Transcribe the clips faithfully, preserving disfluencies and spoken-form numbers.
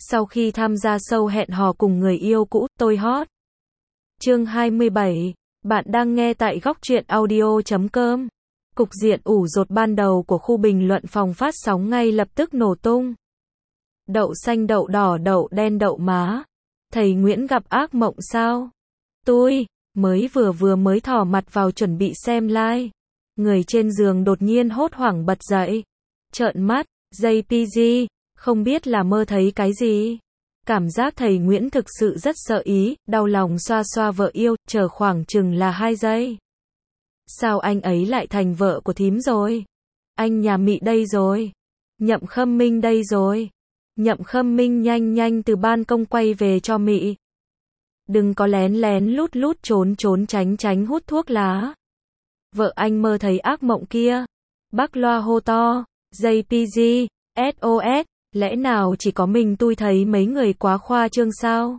Sau khi tham gia show hẹn hò cùng người yêu cũ, tôi hot. Chương hai mươi bảy. Bạn đang nghe tại góc truyện audio chấm com. Cục diện ủ dột ban đầu của khu bình luận phòng phát sóng ngay lập tức nổ tung. Đậu xanh đậu đỏ đậu đen đậu má. Thầy Nguyễn gặp ác mộng sao? Tôi mới vừa vừa mới thò mặt vào chuẩn bị xem live. Người trên giường đột nhiên hốt hoảng bật dậy. Trợn mắt, gi pê giê, không biết là mơ thấy cái gì. Cảm giác thầy Nguyễn thực sự rất sợ ý, đau lòng xoa xoa vợ yêu, chờ khoảng chừng là hai giây. Sao anh ấy lại thành vợ của thím rồi? Anh nhà Mị đây rồi. Nhậm Khâm Minh đây rồi. Nhậm Khâm Minh nhanh nhanh từ ban công quay về cho Mị. Đừng có lén lén lút lút trốn trốn tránh tránh hút thuốc lá. Vợ anh mơ thấy ác mộng kia. Bác loa hô to, gi pê giê, ét o ét, lẽ nào chỉ có mình tôi thấy mấy người quá khoa trương sao?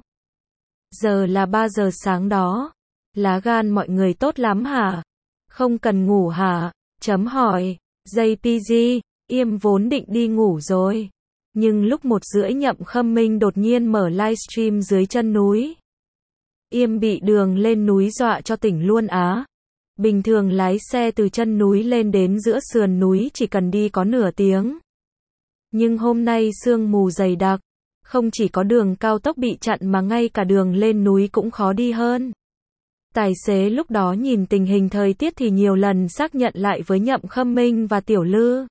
Giờ là ba giờ sáng đó. Lá gan mọi người tốt lắm hả? Không cần ngủ hả? Chấm hỏi. gi pê giê, Yêm vốn định đi ngủ rồi. Nhưng lúc một rưỡi Nhậm Khâm Minh đột nhiên mở livestream dưới chân núi. Yêm bị đường lên núi dọa cho tỉnh luôn á. Bình thường lái xe từ chân núi lên đến giữa sườn núi chỉ cần đi có nửa tiếng. Nhưng hôm nay sương mù dày đặc, không chỉ có đường cao tốc bị chặn mà ngay cả đường lên núi cũng khó đi hơn. Tài xế lúc đó nhìn tình hình thời tiết thì nhiều lần xác nhận lại với Nhậm Khâm Minh và Tiểu Lư.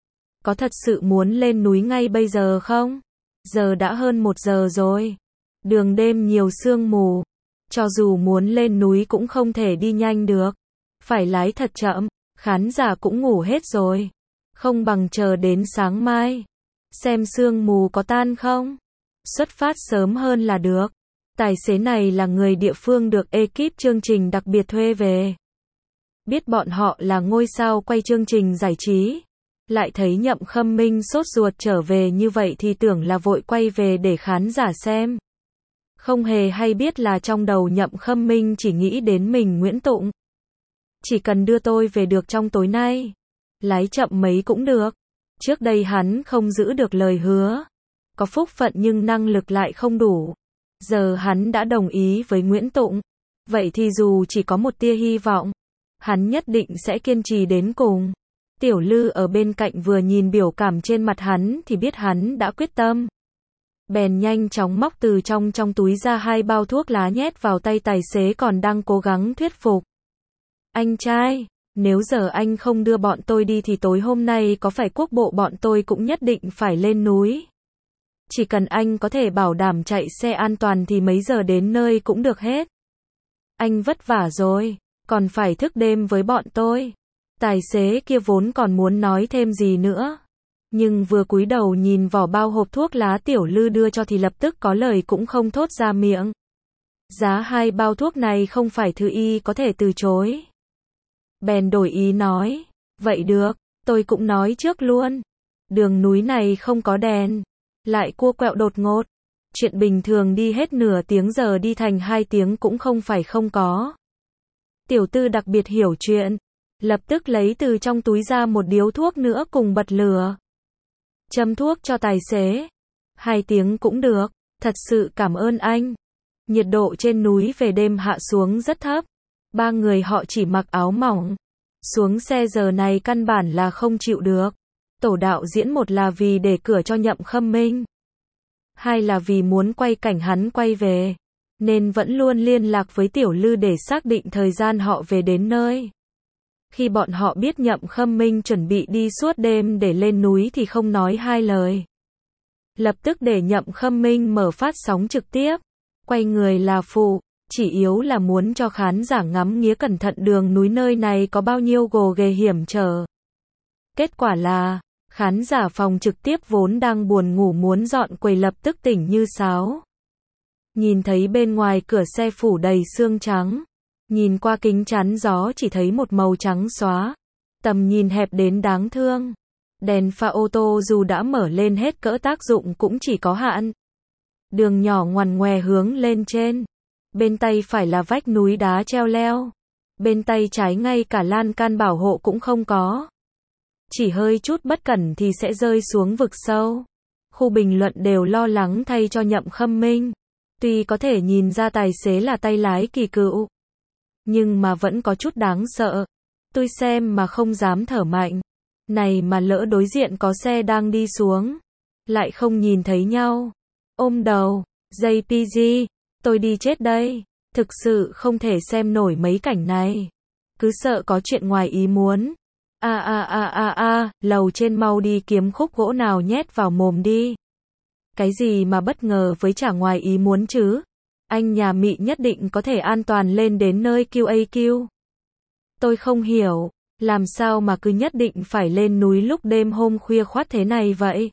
Có thật sự muốn lên núi ngay bây giờ không? Giờ đã hơn một giờ rồi. Đường đêm nhiều sương mù. Cho dù muốn lên núi cũng không thể đi nhanh được. Phải lái thật chậm. Khán giả cũng ngủ hết rồi. Không bằng chờ đến sáng mai. Xem sương mù có tan không? Xuất phát sớm hơn là được. Tài xế này là người địa phương được ekip chương trình đặc biệt thuê về. Biết bọn họ là ngôi sao quay chương trình giải trí. Lại thấy Nhậm Khâm Minh sốt ruột trở về như vậy thì tưởng là vội quay về để khán giả xem. Không hề hay biết là trong đầu Nhậm Khâm Minh chỉ nghĩ đến mình Nguyễn Tụng. Chỉ cần đưa tôi về được trong tối nay. Lái chậm mấy cũng được. Trước đây hắn không giữ được lời hứa. Có phúc phận nhưng năng lực lại không đủ. Giờ hắn đã đồng ý với Nguyễn Tụng. Vậy thì dù chỉ có một tia hy vọng, hắn nhất định sẽ kiên trì đến cùng. Tiểu Lư ở bên cạnh vừa nhìn biểu cảm trên mặt hắn thì biết hắn đã quyết tâm. Bèn nhanh chóng móc từ trong trong túi ra hai bao thuốc lá nhét vào tay tài xế còn đang cố gắng thuyết phục. Anh trai, nếu giờ anh không đưa bọn tôi đi thì tối hôm nay có phải quốc bộ bọn tôi cũng nhất định phải lên núi. Chỉ cần anh có thể bảo đảm chạy xe an toàn thì mấy giờ đến nơi cũng được hết. Anh vất vả rồi, còn phải thức đêm với bọn tôi. Tài xế kia vốn còn muốn nói thêm gì nữa. Nhưng vừa cúi đầu nhìn vỏ bao hộp thuốc lá Tiểu Lư đưa cho thì lập tức có lời cũng không thốt ra miệng. Giá hai bao thuốc này không phải thứ y có thể từ chối. Bèn đổi ý nói. Vậy được, tôi cũng nói trước luôn. Đường núi này không có đèn. Lại cua quẹo đột ngột. Chuyện bình thường đi hết nửa tiếng giờ đi thành hai tiếng cũng không phải không có. Tiểu Tư đặc biệt hiểu chuyện. Lập tức lấy từ trong túi ra một điếu thuốc nữa cùng bật lửa. Châm thuốc cho tài xế. Hai tiếng cũng được. Thật sự cảm ơn anh. Nhiệt độ trên núi về đêm hạ xuống rất thấp. Ba người họ chỉ mặc áo mỏng. Xuống xe giờ này căn bản là không chịu được. Tổ đạo diễn một là vì để cửa cho Nhậm Khâm Minh. Hai là vì muốn quay cảnh hắn quay về. Nên vẫn luôn liên lạc với Tiểu Lư để xác định thời gian họ về đến nơi. Khi bọn họ biết Nhậm Khâm Minh chuẩn bị đi suốt đêm để lên núi thì không nói hai lời. Lập tức để Nhậm Khâm Minh mở phát sóng trực tiếp. Quay người là phụ, chỉ yếu là muốn cho khán giả ngắm nghía cẩn thận đường núi nơi này có bao nhiêu gồ ghề hiểm trở. Kết quả là, khán giả phòng trực tiếp vốn đang buồn ngủ muốn dọn quầy lập tức tỉnh như sáo. Nhìn thấy bên ngoài cửa xe phủ đầy sương trắng. Nhìn qua kính chắn gió chỉ thấy một màu trắng xóa. Tầm nhìn hẹp đến đáng thương. Đèn pha ô tô dù đã mở lên hết cỡ tác dụng cũng chỉ có hạn. Đường nhỏ ngoằn ngoè hướng lên trên. Bên tay phải là vách núi đá treo leo. Bên tay trái ngay cả lan can bảo hộ cũng không có. Chỉ hơi chút bất cẩn thì sẽ rơi xuống vực sâu. Khu bình luận đều lo lắng thay cho Nhậm Khâm Minh. Tuy có thể nhìn ra tài xế là tay lái kỳ cựu, nhưng mà vẫn có chút đáng sợ. Tôi xem mà không dám thở mạnh. Này mà lỡ đối diện có xe đang đi xuống, lại không nhìn thấy nhau. Ôm đầu, gi pê giê, tôi đi chết đây. Thực sự không thể xem nổi mấy cảnh này. Cứ sợ có chuyện ngoài ý muốn. A a a a a, lầu trên mau đi kiếm khúc gỗ nào nhét vào mồm đi. Cái gì mà bất ngờ với chả ngoài ý muốn chứ? Anh nhà Mị nhất định có thể an toàn lên đến nơi quy a quy. Tôi không hiểu, làm sao mà cứ nhất định phải lên núi lúc đêm hôm khuya khoắt thế này vậy?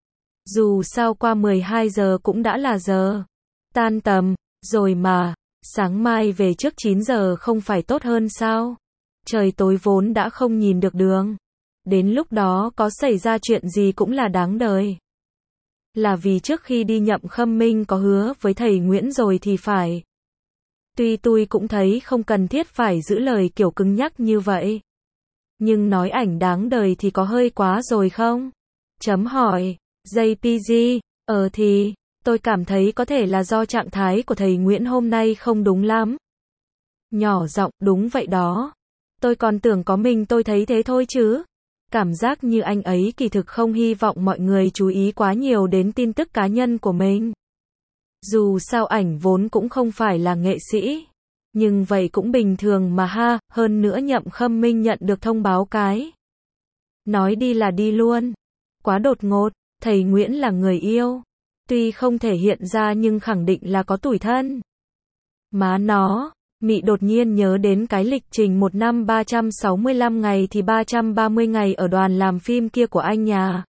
Dù sao qua mười hai giờ cũng đã là giờ tan tầm, rồi mà, sáng mai về trước chín giờ không phải tốt hơn sao? Trời tối vốn đã không nhìn được đường. Đến lúc đó có xảy ra chuyện gì cũng là đáng đời. Là vì trước khi đi Nhậm Khâm Minh có hứa với thầy Nguyễn rồi thì phải. Tuy tôi cũng thấy không cần thiết phải giữ lời kiểu cứng nhắc như vậy. Nhưng nói ảnh đáng đời thì có hơi quá rồi không? Chấm hỏi. gi pê giê, ờ thì, tôi cảm thấy có thể là do trạng thái của thầy Nguyễn hôm nay không đúng lắm. Nhỏ giọng, đúng vậy đó. Tôi còn tưởng có mình tôi thấy thế thôi chứ. Cảm giác như anh ấy kỳ thực không hy vọng mọi người chú ý quá nhiều đến tin tức cá nhân của mình. Dù sao ảnh vốn cũng không phải là nghệ sĩ. Nhưng vậy cũng bình thường mà ha, hơn nữa Nhậm Khâm Minh nhận được thông báo cái. Nói đi là đi luôn. Quá đột ngột, thầy Nguyễn là người yêu. Tuy không thể hiện ra nhưng khẳng định là có tủi thân. Má nó, Mị đột nhiên nhớ đến cái lịch trình một năm ba trăm sáu mươi lăm ngày thì ba trăm ba mươi ngày ở đoàn làm phim kia của anh nhà.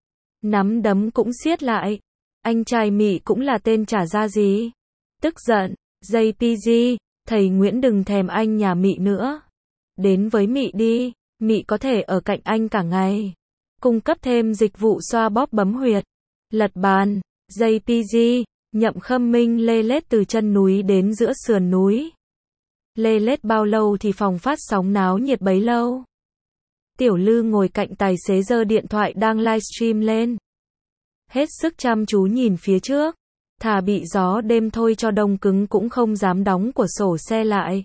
Nắm đấm cũng siết lại. Anh trai Mị cũng là tên chả ra gì. Tức giận, gi pê giê, thầy Nguyễn đừng thèm anh nhà Mị nữa. Đến với Mị đi, Mị có thể ở cạnh anh cả ngày. Cung cấp thêm dịch vụ xoa bóp bấm huyệt. Lật bàn, gi pê giê, Nhậm Khâm Minh lê lết từ chân núi đến giữa sườn núi. Lê lết bao lâu thì phòng phát sóng náo nhiệt bấy lâu. Tiểu Lư ngồi cạnh tài xế giơ điện thoại đang livestream lên. Hết sức chăm chú nhìn phía trước. Thà bị gió đêm thôi cho đông cứng cũng không dám đóng cửa sổ xe lại.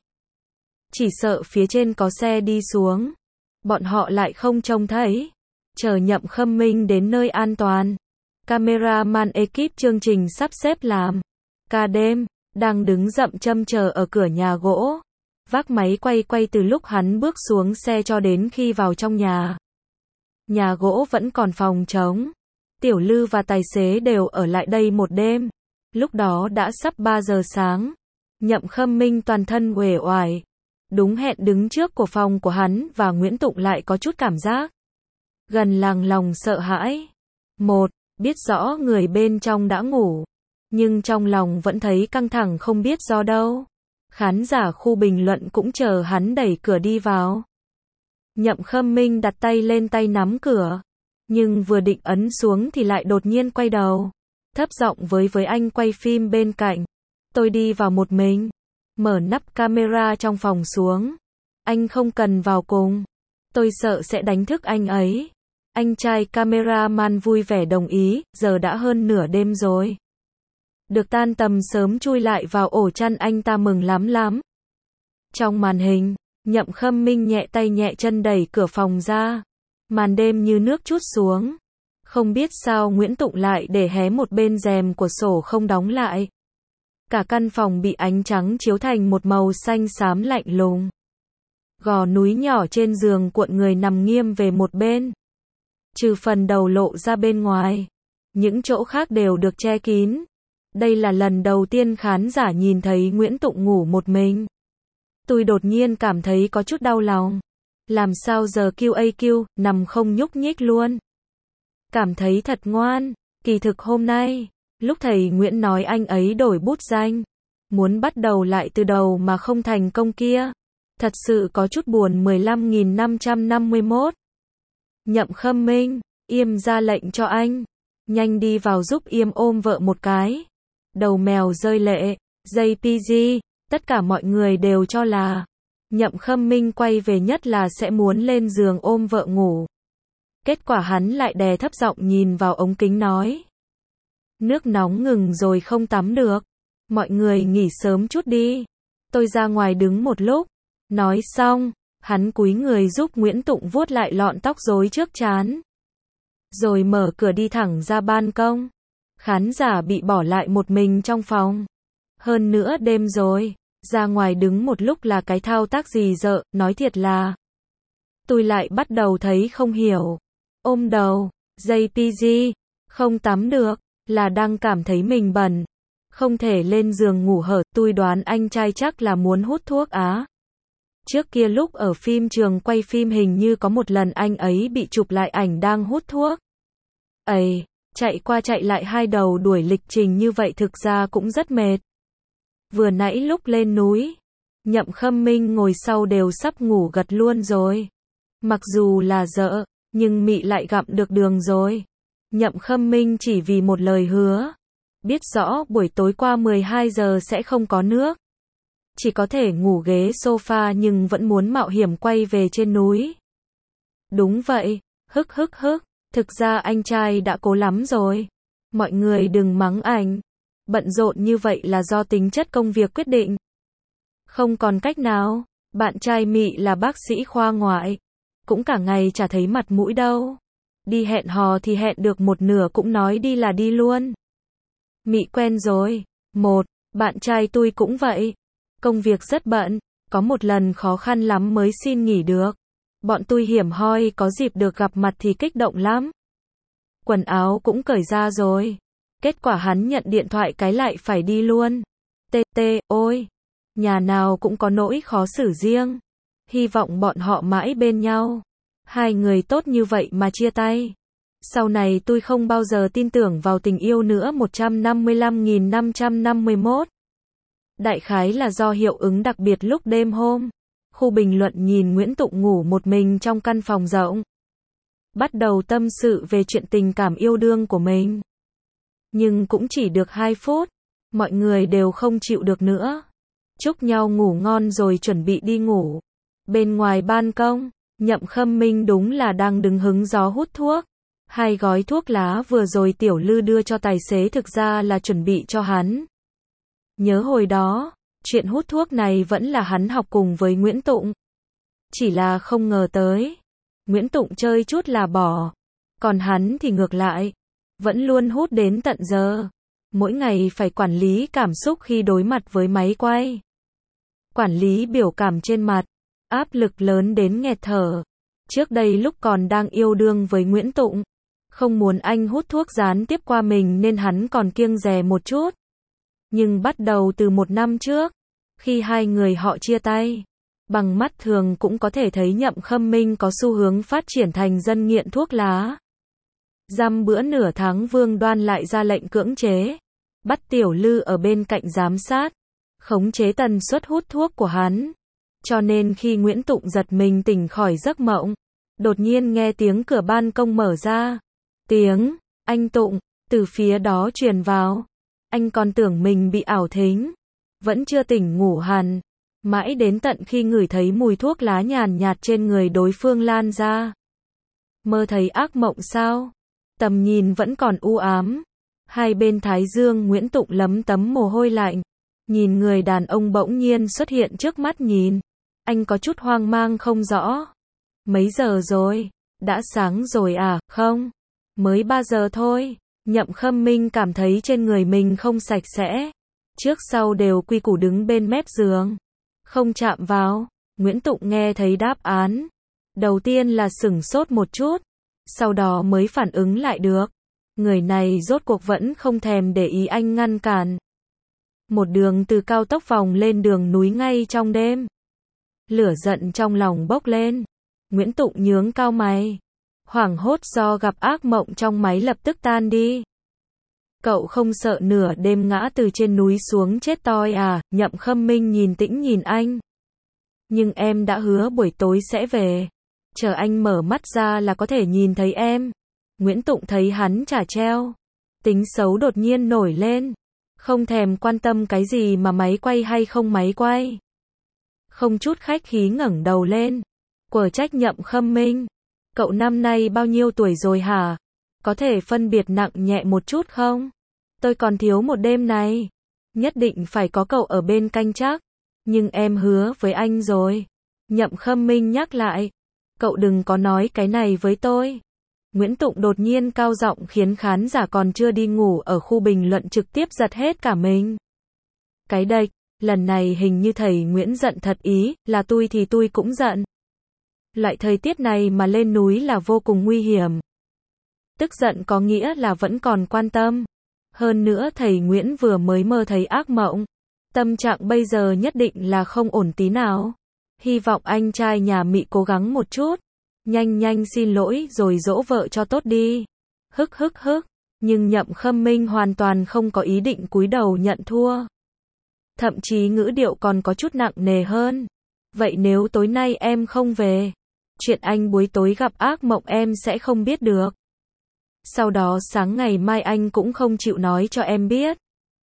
Chỉ sợ phía trên có xe đi xuống. Bọn họ lại không trông thấy. Chờ Nhậm Khâm Minh đến nơi an toàn. Cameraman ekip chương trình sắp xếp làm ca đêm, đang đứng dậm châm chờ ở cửa nhà gỗ. Vác máy quay quay từ lúc hắn bước xuống xe cho đến khi vào trong nhà. Nhà gỗ vẫn còn phòng trống. Tiểu Lư và tài xế đều ở lại đây một đêm. Lúc đó đã sắp ba giờ sáng. Nhậm Khâm Minh toàn thân uể oải. Đúng hẹn đứng trước của phòng của hắn và Nguyễn Tụng lại có chút cảm giác gần làng lòng sợ hãi. Một, biết rõ người bên trong đã ngủ. Nhưng trong lòng vẫn thấy căng thẳng không biết do đâu. Khán giả khu bình luận cũng chờ hắn đẩy cửa đi vào. Nhậm Khâm Minh đặt tay lên tay nắm cửa. Nhưng vừa định ấn xuống thì lại đột nhiên quay đầu. Thấp giọng với với anh quay phim bên cạnh. Tôi đi vào một mình. Mở nắp camera trong phòng xuống. Anh không cần vào cùng. Tôi sợ sẽ đánh thức anh ấy. Anh trai cameraman vui vẻ đồng ý, giờ đã hơn nửa đêm rồi. Được tan tầm sớm chui lại vào ổ chăn anh ta mừng lắm lắm. Trong màn hình, Nhậm Khâm Minh nhẹ tay nhẹ chân đẩy cửa phòng ra. Màn đêm như nước trút xuống. Không biết sao Nguyễn Tụng lại để hé một bên rèm của sổ không đóng lại. Cả căn phòng bị ánh trắng chiếu thành một màu xanh xám lạnh lùng. Gò núi nhỏ trên giường cuộn người nằm nghiêng về một bên. Trừ phần đầu lộ ra bên ngoài. Những chỗ khác đều được che kín. Đây là lần đầu tiên khán giả nhìn thấy Nguyễn Tụng ngủ một mình. Tôi đột nhiên cảm thấy có chút đau lòng. Làm sao giờ quy a quy, nằm không nhúc nhích luôn. Cảm thấy thật ngoan. Kỳ thực hôm nay, lúc thầy Nguyễn nói anh ấy đổi bút danh. Muốn bắt đầu lại từ đầu mà không thành công kia. Thật sự có chút buồn. Mười lăm nghìn năm trăm năm mươi mốt. Nhậm Khâm Minh, Yêm ra lệnh cho anh. Nhanh đi vào giúp Yêm ôm vợ một cái. Đầu mèo rơi lệ. gi pê giê, tất cả mọi người đều cho là Nhậm Khâm Minh quay về nhất là sẽ muốn lên giường ôm vợ ngủ. Kết quả hắn lại đè thấp giọng nhìn vào ống kính nói. Nước nóng ngừng rồi không tắm được. Mọi người nghỉ sớm chút đi. Tôi ra ngoài đứng một lúc. Nói xong, hắn cúi người giúp Nguyễn Tụng vuốt lại lọn tóc rối trước trán. Rồi mở cửa đi thẳng ra ban công. Khán giả bị bỏ lại một mình trong phòng. Hơn nữa đêm rồi, ra ngoài đứng một lúc là cái thao tác gì dợ, nói thiệt là. Tôi lại bắt đầu thấy không hiểu. Ôm đầu, gi pê giê, không tắm được, là đang cảm thấy mình bẩn. Không thể lên giường ngủ hở, tôi đoán anh trai chắc là muốn hút thuốc á. Trước kia lúc ở phim trường quay phim hình như có một lần anh ấy bị chụp lại ảnh đang hút thuốc. Ây, chạy qua chạy lại hai đầu đuổi lịch trình như vậy thực ra cũng rất mệt. Vừa nãy lúc lên núi, Nhậm Khâm Minh ngồi sau đều sắp ngủ gật luôn rồi. Mặc dù là dợ, nhưng mị lại gặm được đường rồi. Nhậm Khâm Minh chỉ vì một lời hứa. Biết rõ buổi tối qua mười hai giờ sẽ không có nước. Chỉ có thể ngủ ghế sofa nhưng vẫn muốn mạo hiểm quay về trên núi. Đúng vậy, hức hức hức, thực ra anh trai đã cố lắm rồi. Mọi người đừng mắng anh. Bận rộn như vậy là do tính chất công việc quyết định. Không còn cách nào, bạn trai mị là bác sĩ khoa ngoại. Cũng cả ngày chả thấy mặt mũi đâu. Đi hẹn hò thì hẹn được một nửa cũng nói đi là đi luôn. Mị quen rồi. Một, bạn trai tôi cũng vậy. Công việc rất bận, có một lần khó khăn lắm mới xin nghỉ được. Bọn tôi hiểm hoi có dịp được gặp mặt thì kích động lắm. Quần áo cũng cởi ra rồi. Kết quả hắn nhận điện thoại cái lại phải đi luôn. Tê tê, ôi. Nhà nào cũng có nỗi khó xử riêng. Hy vọng bọn họ mãi bên nhau. Hai người tốt như vậy mà chia tay. Sau này tôi không bao giờ tin tưởng vào tình yêu nữa. Một trăm năm mươi lăm nghìn năm trăm năm mươi mốt. Đại khái là do hiệu ứng đặc biệt lúc đêm hôm. Khu bình luận nhìn Nguyễn Tụng ngủ một mình trong căn phòng rộng. Bắt đầu tâm sự về chuyện tình cảm yêu đương của mình. Nhưng cũng chỉ được hai phút. Mọi người đều không chịu được nữa. Chúc nhau ngủ ngon rồi chuẩn bị đi ngủ. Bên ngoài ban công, Nhậm Khâm Minh đúng là đang đứng hứng gió hút thuốc. Hai gói thuốc lá vừa rồi Tiểu Lư đưa cho tài xế thực ra là chuẩn bị cho hắn. Nhớ hồi đó, chuyện hút thuốc này vẫn là hắn học cùng với Nguyễn Tụng. Chỉ là không ngờ tới. Nguyễn Tụng chơi chút là bỏ. Còn hắn thì ngược lại. Vẫn luôn hút đến tận giờ. Mỗi ngày phải quản lý cảm xúc khi đối mặt với máy quay. Quản lý biểu cảm trên mặt. Áp lực lớn đến nghẹt thở. Trước đây lúc còn đang yêu đương với Nguyễn Tụng. Không muốn anh hút thuốc gián tiếp qua mình nên hắn còn kiêng dè một chút. Nhưng bắt đầu từ một năm trước, khi hai người họ chia tay, bằng mắt thường cũng có thể thấy Nhậm Khâm Minh có xu hướng phát triển thành dân nghiện thuốc lá. Dăm bữa nửa tháng Vương Đoan lại ra lệnh cưỡng chế, bắt Tiểu Lư ở bên cạnh giám sát, khống chế tần suất hút thuốc của hắn. Cho nên khi Nguyễn Tụng giật mình tỉnh khỏi giấc mộng, đột nhiên nghe tiếng cửa ban công mở ra. Tiếng, anh Tụng, từ phía đó truyền vào. Anh còn tưởng mình bị ảo thính. Vẫn chưa tỉnh ngủ hẳn. Mãi đến tận khi ngửi thấy mùi thuốc lá nhàn nhạt trên người đối phương lan ra. Mơ thấy ác mộng sao? Tầm nhìn vẫn còn u ám. Hai bên thái dương Nguyễn Tụng lấm tấm mồ hôi lạnh. Nhìn người đàn ông bỗng nhiên xuất hiện trước mắt nhìn. Anh có chút hoang mang không rõ. Mấy giờ rồi? Đã sáng rồi à? Không. Mới ba giờ thôi. Nhậm Khâm Minh cảm thấy trên người mình không sạch sẽ. Trước sau đều quy củ đứng bên mép giường. Không chạm vào. Nguyễn Tụng nghe thấy đáp án. Đầu tiên là sửng sốt một chút. Sau đó mới phản ứng lại được. Người này rốt cuộc vẫn không thèm để ý anh ngăn cản. Một đường từ cao tốc vòng lên đường núi ngay trong đêm. Lửa giận trong lòng bốc lên. Nguyễn Tụng nhướng cao mày. Hoảng hốt do gặp ác mộng trong máy lập tức tan đi. Cậu không sợ nửa đêm ngã từ trên núi xuống chết toi à? Nhậm Khâm Minh nhìn tĩnh nhìn anh. Nhưng em đã hứa buổi tối sẽ về. Chờ anh mở mắt ra là có thể nhìn thấy em. Nguyễn Tụng thấy hắn chả treo. Tính xấu đột nhiên nổi lên. Không thèm quan tâm cái gì mà máy quay hay không máy quay. Không chút khách khí ngẩng đầu lên. Quở trách Nhậm Khâm Minh. Cậu năm nay bao nhiêu tuổi rồi hả? Có thể phân biệt nặng nhẹ một chút không? Tôi còn thiếu một đêm này. Nhất định phải có cậu ở bên canh chắc. Nhưng em hứa với anh rồi. Nhậm Khâm Minh nhắc lại. Cậu đừng có nói cái này với tôi. Nguyễn Tụng đột nhiên cao giọng khiến khán giả còn chưa đi ngủ ở khu bình luận trực tiếp giật hết cả mình. Cái đệch, lần này hình như thầy Nguyễn giận thật ý, là tôi thì tôi cũng giận. Loại thời tiết này mà lên núi là vô cùng nguy hiểm. Tức giận có nghĩa là vẫn còn quan tâm. Hơn nữa thầy Nguyễn vừa mới mơ thấy ác mộng. Tâm trạng bây giờ nhất định là không ổn tí nào. Hy vọng anh trai nhà Mị cố gắng một chút. Nhanh nhanh xin lỗi rồi dỗ vợ cho tốt đi. Hức hức hức. Nhưng Nhậm Khâm Minh hoàn toàn không có ý định cúi đầu nhận thua. Thậm chí ngữ điệu còn có chút nặng nề hơn. Vậy nếu tối nay em không về, chuyện anh buổi tối gặp ác mộng em sẽ không biết được. Sau đó sáng ngày mai anh cũng không chịu nói cho em biết.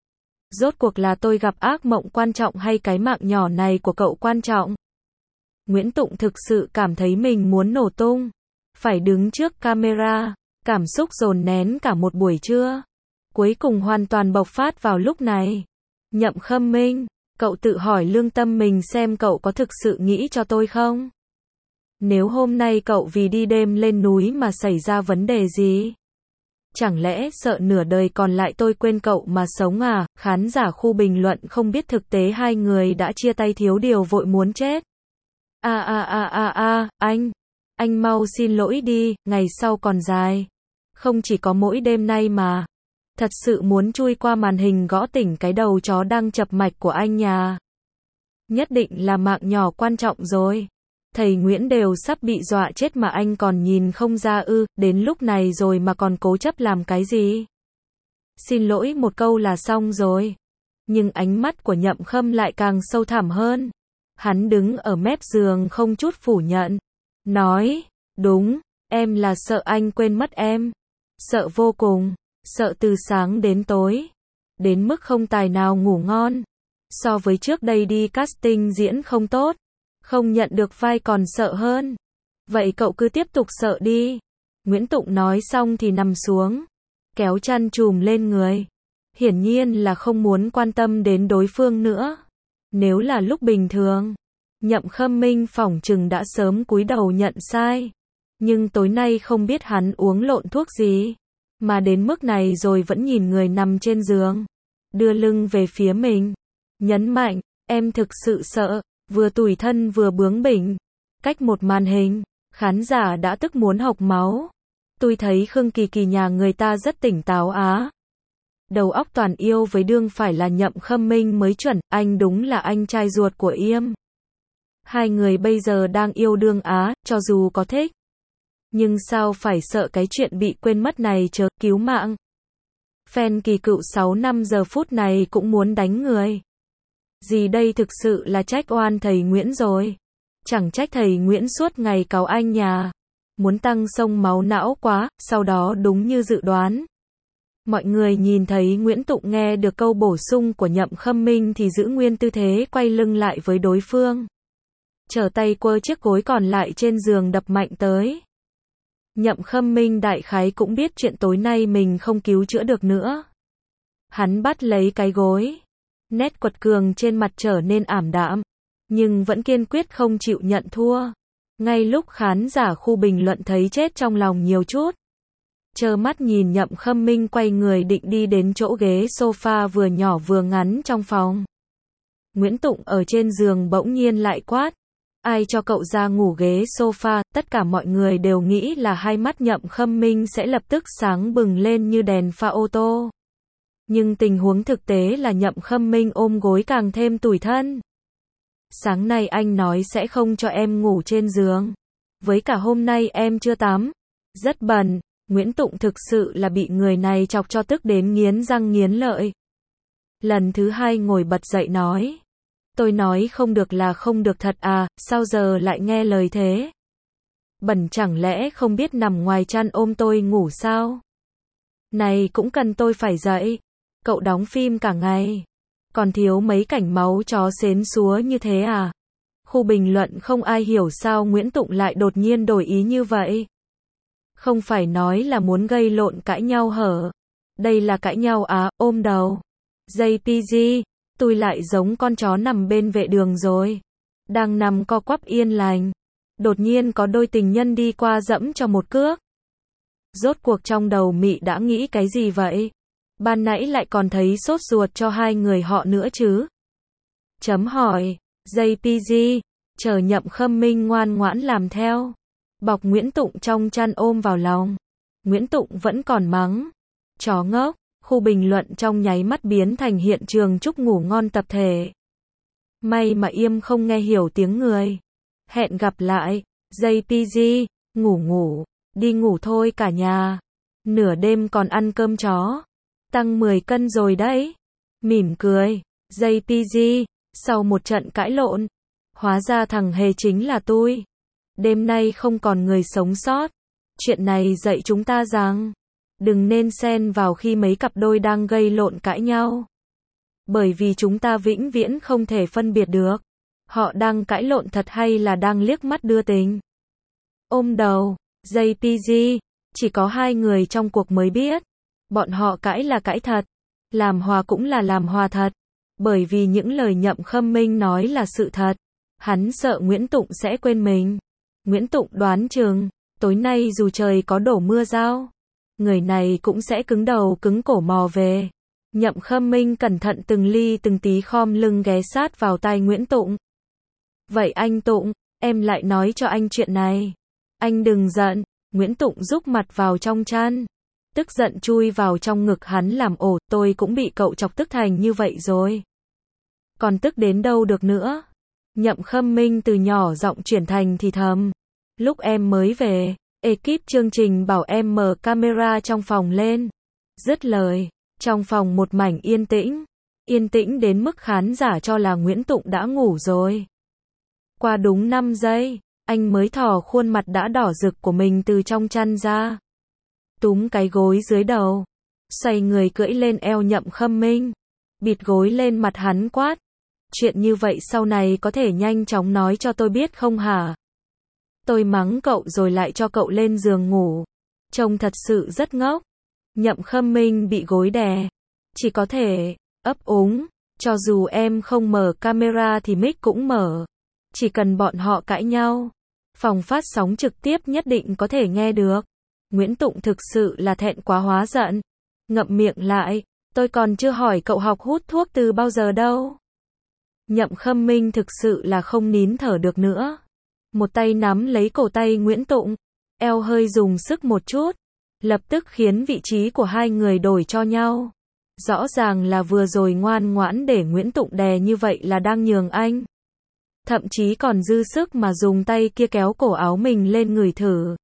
Rốt cuộc là tôi gặp ác mộng quan trọng hay cái mạng nhỏ này của cậu quan trọng? Nguyễn Tụng thực sự cảm thấy mình muốn nổ tung. Phải đứng trước camera, cảm xúc dồn nén cả một buổi trưa. Cuối cùng hoàn toàn bộc phát vào lúc này. Nhậm Khâm Minh, cậu tự hỏi lương tâm mình xem cậu có thực sự nghĩ cho tôi không? Nếu hôm nay cậu vì đi đêm lên núi mà xảy ra vấn đề gì? Chẳng lẽ sợ nửa đời còn lại tôi quên cậu mà sống à? Khán giả khu bình luận không biết thực tế hai người đã chia tay thiếu điều vội muốn chết. A a a a a, anh, anh mau xin lỗi đi, ngày sau còn dài. Không chỉ có mỗi đêm nay mà. Thật sự muốn chui qua màn hình gõ tỉnh cái đầu chó đang chập mạch của anh nhà. Nhất định là mạng nhỏ quan trọng rồi. Thầy Nguyễn đều sắp bị dọa chết mà anh còn nhìn không ra ư, đến lúc này rồi mà còn cố chấp làm cái gì? Xin lỗi một câu là xong rồi. Nhưng ánh mắt của Nhậm Khâm lại càng sâu thẳm hơn. Hắn đứng ở mép giường không chút phủ nhận. Nói, đúng, em là sợ anh quên mất em. Sợ vô cùng, sợ từ sáng đến tối. Đến mức không tài nào ngủ ngon. So với trước đây đi casting diễn không tốt. Không nhận được vai còn sợ hơn. Vậy cậu cứ tiếp tục sợ đi. Nguyễn Tụng nói xong thì nằm xuống. Kéo chăn trùm lên người. Hiển nhiên là không muốn quan tâm đến đối phương nữa. Nếu là lúc bình thường, Nhậm Khâm Minh phỏng chừng đã sớm cúi đầu nhận sai. Nhưng tối nay không biết hắn uống lộn thuốc gì. Mà đến mức này rồi vẫn nhìn người nằm trên giường. Đưa lưng về phía mình. Nhấn mạnh, em thực sự sợ. Vừa tủi thân vừa bướng bỉnh. Cách một màn hình, khán giả đã tức muốn hộc máu. Tôi thấy Khương Kỳ Kỳ nhà người ta rất tỉnh táo á. Đầu óc toàn yêu với đương phải là Nhậm Khâm Minh mới chuẩn, anh đúng là anh trai ruột của Yêm. Hai người bây giờ đang yêu đương á, cho dù có thích. Nhưng sao phải sợ cái chuyện bị quên mất này chớ, cứu mạng. Fan Kỳ Cựu sáu năm giờ phút này cũng muốn đánh người. Gì đây thực sự là trách oan thầy Nguyễn rồi. Chẳng trách thầy Nguyễn suốt ngày cáu anh nhà. Muốn tăng sông máu não quá, sau đó đúng như dự đoán. Mọi người nhìn thấy Nguyễn Tụng nghe được câu bổ sung của Nhậm Khâm Minh thì giữ nguyên tư thế quay lưng lại với đối phương. Trở tay quơ chiếc gối còn lại trên giường đập mạnh tới. Nhậm Khâm Minh đại khái cũng biết chuyện tối nay mình không cứu chữa được nữa. Hắn bắt lấy cái gối. Nét quật cường trên mặt trở nên ảm đạm. Nhưng vẫn kiên quyết không chịu nhận thua. Ngay lúc khán giả khu bình luận thấy chết trong lòng nhiều chút. Trơ mắt nhìn Nhậm Khâm Minh quay người định đi đến chỗ ghế sofa vừa nhỏ vừa ngắn trong phòng. Nguyễn Tụng ở trên giường bỗng nhiên lại quát. Ai cho cậu ra ngủ ghế sofa? Tất cả mọi người đều nghĩ là hai mắt Nhậm Khâm Minh sẽ lập tức sáng bừng lên như đèn pha ô tô. Nhưng tình huống thực tế là Nhậm Khâm Minh ôm gối càng thêm tủi thân. Sáng nay anh nói sẽ không cho em ngủ trên giường. Với cả hôm nay em chưa tắm. Rất bẩn. Nguyễn Tụng thực sự là bị người này chọc cho tức đến nghiến răng nghiến lợi. Lần thứ hai ngồi bật dậy nói. Tôi nói không được là không được thật à, sao giờ lại nghe lời thế? Bẩn chẳng lẽ không biết nằm ngoài chăn ôm tôi ngủ sao? Này cũng cần tôi phải dậy. Cậu đóng phim cả ngày. Còn thiếu mấy cảnh máu chó xến xúa như thế à? Khu bình luận không ai hiểu sao Nguyễn Tụng lại đột nhiên đổi ý như vậy. Không phải nói là muốn gây lộn cãi nhau hở? Đây là cãi nhau à, ôm đầu. gi pê giê, tôi lại giống con chó nằm bên vệ đường rồi. Đang nằm co quắp yên lành. Đột nhiên có đôi tình nhân đi qua dẫm cho một cước. Rốt cuộc trong đầu Mị đã nghĩ cái gì vậy? Ban nãy lại còn thấy sốt ruột cho hai người họ nữa chứ? Chấm hỏi. gi pê giê, chờ Nhậm Khâm Minh ngoan ngoãn làm theo. Bọc Nguyễn Tụng trong chăn ôm vào lòng. Nguyễn Tụng vẫn còn mắng. Chó ngốc, khu bình luận trong nháy mắt biến thành hiện trường chúc ngủ ngon tập thể. May mà im không nghe hiểu tiếng người. Hẹn gặp lại. gi pê giê, ngủ ngủ, đi ngủ thôi cả nhà. Nửa đêm còn ăn cơm chó. Tăng mười cân rồi đấy. Mỉm cười. gi pê giê, sau một trận cãi lộn. Hóa ra thằng Hề chính là tôi. Đêm nay không còn người sống sót. Chuyện này dạy chúng ta rằng, đừng nên xen vào khi mấy cặp đôi đang gây lộn cãi nhau. Bởi vì chúng ta vĩnh viễn không thể phân biệt được. Họ đang cãi lộn thật hay là đang liếc mắt đưa tình. Ôm đầu. gi pê giê, chỉ có hai người trong cuộc mới biết. Bọn họ cãi là cãi thật. Làm hòa cũng là làm hòa thật. Bởi vì những lời Nhậm Khâm Minh nói là sự thật. Hắn sợ Nguyễn Tụng sẽ quên mình. Nguyễn Tụng đoán chừng, tối nay dù trời có đổ mưa rao, người này cũng sẽ cứng đầu cứng cổ mò về. Nhậm Khâm Minh cẩn thận từng ly từng tí khom lưng ghé sát vào tai Nguyễn Tụng. Vậy anh Tụng, em lại nói cho anh chuyện này. Anh đừng giận. Nguyễn Tụng rúc mặt vào trong chăn. Tức giận chui vào trong ngực hắn làm ổ, tôi cũng bị cậu chọc tức thành như vậy rồi. Còn tức đến đâu được nữa. Nhậm Khâm Minh từ nhỏ giọng chuyển thành thì thầm. Lúc em mới về, ekip chương trình bảo em mở camera trong phòng lên. Dứt lời, trong phòng một mảnh yên tĩnh. Yên tĩnh đến mức khán giả cho là Nguyễn Tụng đã ngủ rồi. Qua đúng năm giây, anh mới thò khuôn mặt đã đỏ rực của mình từ trong chăn ra. Túm cái gối dưới đầu. Xoay người cưỡi lên eo Nhậm Khâm Minh. Bịt gối lên mặt hắn quát. Chuyện như vậy sau này có thể nhanh chóng nói cho tôi biết không hả? Tôi mắng cậu rồi lại cho cậu lên giường ngủ. Trông thật sự rất ngốc. Nhậm Khâm Minh bị gối đè. Chỉ có thể ấp úng. Cho dù em không mở camera thì mic cũng mở. Chỉ cần bọn họ cãi nhau, phòng phát sóng trực tiếp nhất định có thể nghe được. Nguyễn Tụng thực sự là thẹn quá hóa giận. Ngậm miệng lại. Tôi còn chưa hỏi cậu học hút thuốc từ bao giờ đâu. Nhậm Khâm Minh thực sự là không nín thở được nữa. Một tay nắm lấy cổ tay Nguyễn Tụng. Eo hơi dùng sức một chút. Lập tức khiến vị trí của hai người đổi cho nhau. Rõ ràng là vừa rồi ngoan ngoãn để Nguyễn Tụng đè như vậy là đang nhường anh. Thậm chí còn dư sức mà dùng tay kia kéo cổ áo mình lên ngửi thử.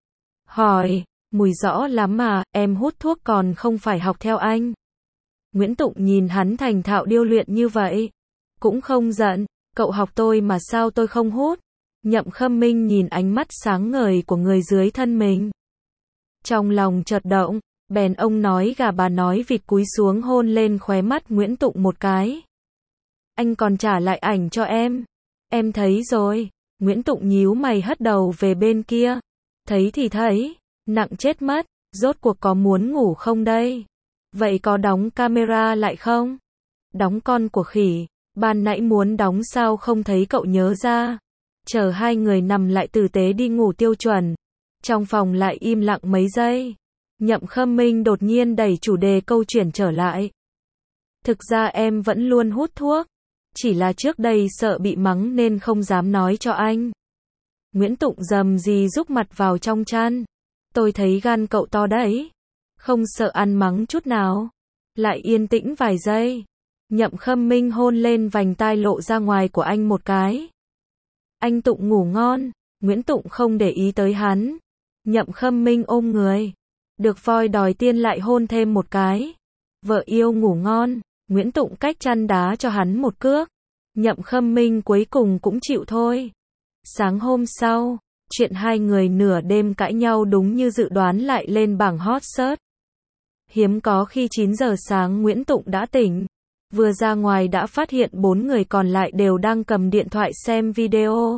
Hỏi, mùi rõ lắm mà, em hút thuốc còn không phải học theo anh. Nguyễn Tụng nhìn hắn thành thạo điêu luyện như vậy. Cũng không giận, cậu học tôi mà sao tôi không hút. Nhậm Khâm Minh nhìn ánh mắt sáng ngời của người dưới thân mình. Trong lòng chợt động, bèn ông nói gà bà nói vịt cúi xuống hôn lên khóe mắt Nguyễn Tụng một cái. Anh còn trả lại ảnh cho em. Em thấy rồi. Nguyễn Tụng nhíu mày hất đầu về bên kia. Thấy thì thấy, nặng chết mất, rốt cuộc có muốn ngủ không đây? Vậy có đóng camera lại không? Đóng con của khỉ, ban nãy muốn đóng sao không thấy cậu nhớ ra. Chờ hai người nằm lại tử tế đi ngủ tiêu chuẩn. Trong phòng lại im lặng mấy giây. Nhậm Khâm Minh đột nhiên đẩy chủ đề câu chuyện trở lại. Thực ra em vẫn luôn hút thuốc. Chỉ là trước đây sợ bị mắng nên không dám nói cho anh. Nguyễn Tụng rầm gì rúc mặt vào trong chăn. Tôi thấy gan cậu to đấy. Không sợ ăn mắng chút nào. Lại yên tĩnh vài giây. Nhậm Khâm Minh hôn lên vành tai lộ ra ngoài của anh một cái. Anh Tụng ngủ ngon. Nguyễn Tụng không để ý tới hắn. Nhậm Khâm Minh ôm người. Được voi đòi tiên lại hôn thêm một cái. Vợ yêu ngủ ngon. Nguyễn Tụng cách chăn đá cho hắn một cước. Nhậm Khâm Minh cuối cùng cũng chịu thôi. Sáng hôm sau, chuyện hai người nửa đêm cãi nhau đúng như dự đoán lại lên bảng hot search. Hiếm có khi chín giờ sáng Nguyễn Tụng đã tỉnh. Vừa ra ngoài đã phát hiện bốn người còn lại đều đang cầm điện thoại xem video.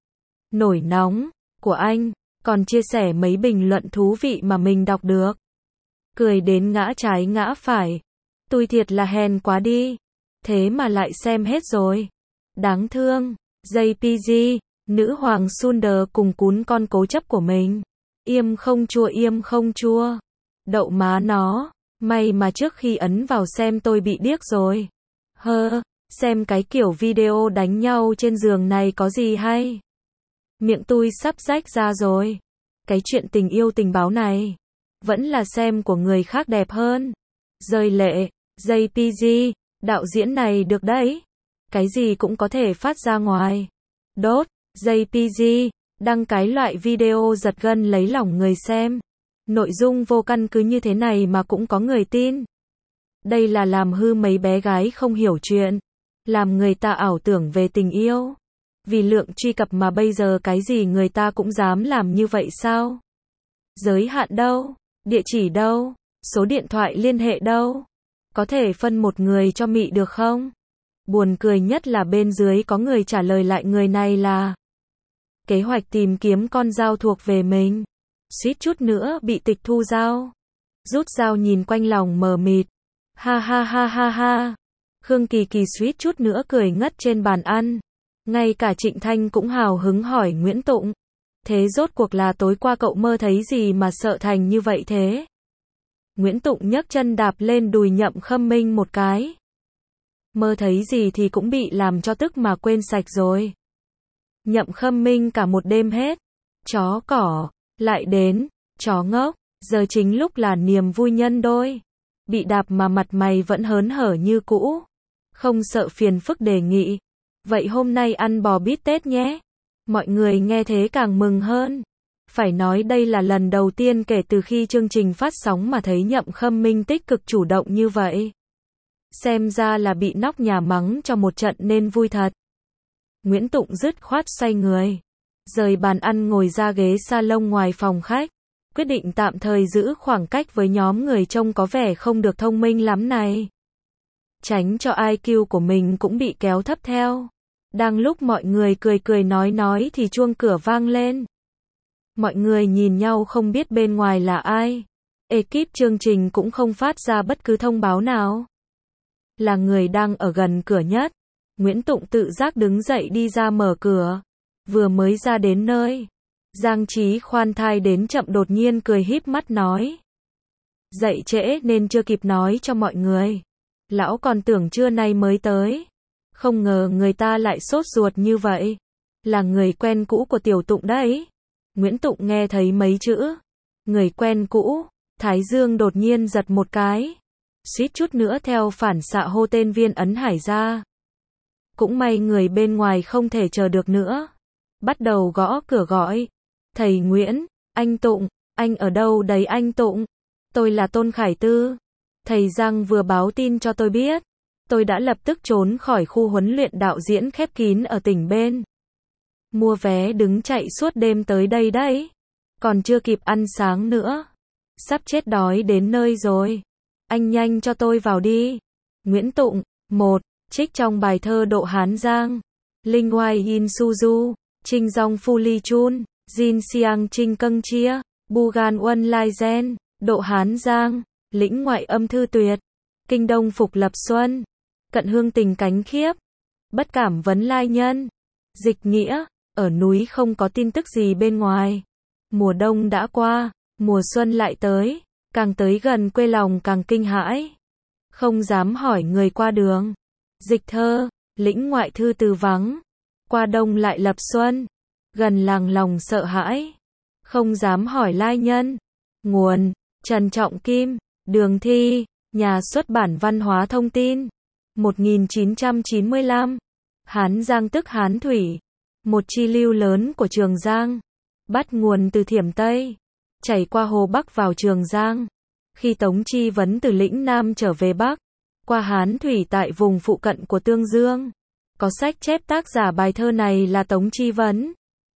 Nổi nóng của anh, còn chia sẻ mấy bình luận thú vị mà mình đọc được. cười đến ngã trái ngã phải. Tui thiệt là hèn quá đi. Thế mà lại xem hết rồi. Đáng thương. jay pê giê, nữ hoàng Sunder cùng cún con cố chấp của mình. Im không chua im không chua. Đậu má nó. May mà trước khi ấn vào xem tôi bị điếc rồi. Hơ, xem cái kiểu video đánh nhau trên giường này có gì hay. Miệng tôi sắp rách ra rồi. Cái chuyện tình yêu tình báo này. Vẫn là xem của người khác đẹp hơn. Rơi lệ, jay pê giê, đạo diễn này được đấy. Cái gì cũng có thể phát ra ngoài. Đốt, jay pê giê, đăng cái loại video giật gân lấy lòng người xem. Nội dung vô căn cứ như thế này mà cũng có người tin. Đây là làm hư mấy bé gái không hiểu chuyện. Làm người ta ảo tưởng về tình yêu. Vì lượng truy cập mà bây giờ cái gì người ta cũng dám làm như vậy sao? Giới hạn đâu? Địa chỉ đâu? Số điện thoại liên hệ đâu? Có thể phân một người cho mị được không? Buồn cười nhất là bên dưới có người trả lời lại người này là kế hoạch tìm kiếm con dao thuộc về mình. Suýt chút nữa bị tịch thu dao. Rút dao nhìn quanh lòng mờ mịt. Ha ha ha ha ha. Khương Kỳ Kỳ suýt chút nữa cười ngất trên bàn ăn. Ngay cả Trịnh Thanh cũng hào hứng hỏi Nguyễn Tụng. Thế rốt cuộc là tối qua cậu mơ thấy gì mà sợ thành như vậy thế? Nguyễn Tụng nhấc chân đạp lên đùi Nhậm Khâm Minh một cái. Mơ thấy gì thì cũng bị làm cho tức mà quên sạch rồi. Nhậm Khâm Minh cả một đêm hết. Chó cỏ, lại đến, chó ngốc, giờ chính lúc là niềm vui nhân đôi. Bị đạp mà mặt mày vẫn hớn hở như cũ. Không sợ phiền phức đề nghị. Vậy hôm nay ăn bò bít tết nhé. Mọi người nghe thế càng mừng hơn. Phải nói đây là lần đầu tiên kể từ khi chương trình phát sóng mà thấy Nhậm Khâm Minh tích cực chủ động như vậy. Xem ra là bị nóc nhà mắng cho một trận nên vui thật. Nguyễn Tụng dứt khoát xoay người. Rời bàn ăn ngồi ra ghế salon ngoài phòng khách. Quyết định tạm thời giữ khoảng cách với nhóm người trông có vẻ không được thông minh lắm này. Tránh cho i kiu của mình cũng bị kéo thấp theo. Đang lúc mọi người cười cười nói nói thì chuông cửa vang lên. Mọi người nhìn nhau không biết bên ngoài là ai. Ekip chương trình cũng không phát ra bất cứ thông báo nào. Là người đang ở gần cửa nhất. Nguyễn Tụng tự giác đứng dậy đi ra mở cửa. Vừa mới ra đến nơi. Giang Trí khoan thai đến chậm đột nhiên cười híp mắt nói. Dậy trễ nên chưa kịp nói cho mọi người. Lão còn tưởng trưa nay mới tới. Không ngờ người ta lại sốt ruột như vậy. Là người quen cũ của Tiểu Tụng đấy. Nguyễn Tụng nghe thấy mấy chữ. Người quen cũ. Thái Dương đột nhiên giật một cái. Suýt chút nữa theo phản xạ hô tên Viên Ấn Hải ra. Cũng may người bên ngoài không thể chờ được nữa. Bắt đầu gõ cửa gọi. Thầy Nguyễn, anh Tụng, anh ở đâu đấy anh Tụng? Tôi là Tôn Khải Tư. Thầy Giang vừa báo tin cho tôi biết. Tôi đã lập tức trốn khỏi khu huấn luyện đạo diễn khép kín ở tỉnh bên. Mua vé đứng chạy suốt đêm tới đây đấy. Còn chưa kịp ăn sáng nữa. Sắp chết đói đến nơi rồi. Anh nhanh cho tôi vào đi. Nguyễn Tụng, một, trích trong bài thơ Độ Hán Giang. Linh Hoài Yin Suzu, Trinh Dong Phu Ly Chun, Jin Siang Trinh Câng Chia, Bugan Uân Lai Gen, Độ Hán Giang, Lĩnh Ngoại Âm Thư Tuyệt, Kinh Đông Phục Lập Xuân, Cận Hương Tình Cánh Khiếp, Bất Cảm Vấn Lai Nhân, Dịch nghĩa, ở núi không có tin tức gì bên ngoài. Mùa đông đã qua, mùa xuân lại tới, càng tới gần quê lòng càng kinh hãi. Không dám hỏi người qua đường. Dịch thơ, Lĩnh Ngoại Thư Từ vắng, qua đông lại lập xuân, gần làng lòng sợ hãi. Không dám hỏi lai nhân. Nguồn, Trần Trọng Kim, Đường Thi, Nhà xuất bản Văn hóa Thông tin. một nghìn chín trăm chín mươi lăm. Hán Giang tức Hán Thủy. Một chi lưu lớn của Trường Giang. Bắt nguồn từ Thiểm Tây. Chảy qua Hồ Bắc vào Trường Giang. Khi Tống Chi Vấn từ lĩnh Nam trở về Bắc. Qua Hán Thủy tại vùng phụ cận của Tương Dương. Có sách chép tác giả bài thơ này là Tống Chi Vấn.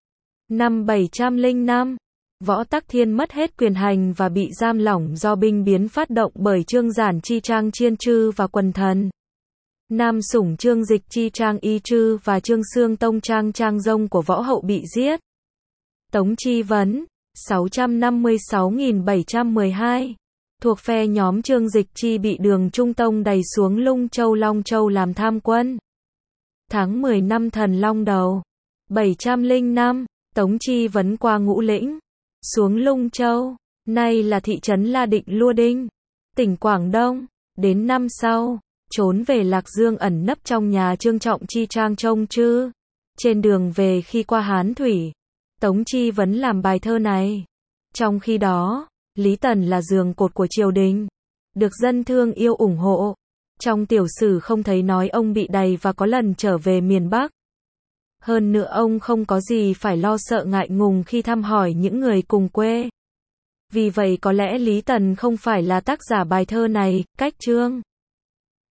Năm bảy trăm lẻ năm, Võ Tắc Thiên mất hết quyền hành và bị giam lỏng do binh biến phát động bởi Trương Giản Chi Trang Chiên Trư và quần thần. Nam Sủng Trương Dịch Chi Trang Y Trư và Trương Xương Tông Trang Trang Dông của Võ Hậu bị giết. Tống Chi Vấn, sáu trăm năm mươi sáu nghìn bảy trăm mười hai thuộc phe nhóm Trương Dịch Chi bị Đường Trung Tông đày xuống Lung Châu Long Châu làm tham quân. Tháng mười năm Thần Long Đầu, bảy trăm lẻ năm, Tống Chi vấn qua Ngũ Lĩnh, xuống Lung Châu, nay là thị trấn La Định Lua Đinh, tỉnh Quảng Đông. Đến năm sau, trốn về Lạc Dương ẩn nấp trong nhà Trương Trọng Chi trang trông chư. Trên đường về khi qua Hán Thủy, Tống Chi vấn làm bài thơ này. Trong khi đó, Lý Tần là giường cột của triều đình, được dân thương yêu ủng hộ. Trong tiểu sử không thấy nói ông bị đày và có lần trở về miền Bắc. Hơn nữa ông không có gì phải lo sợ ngại ngùng khi thăm hỏi những người cùng quê. Vì vậy có lẽ Lý Tần không phải là tác giả bài thơ này. Cách chương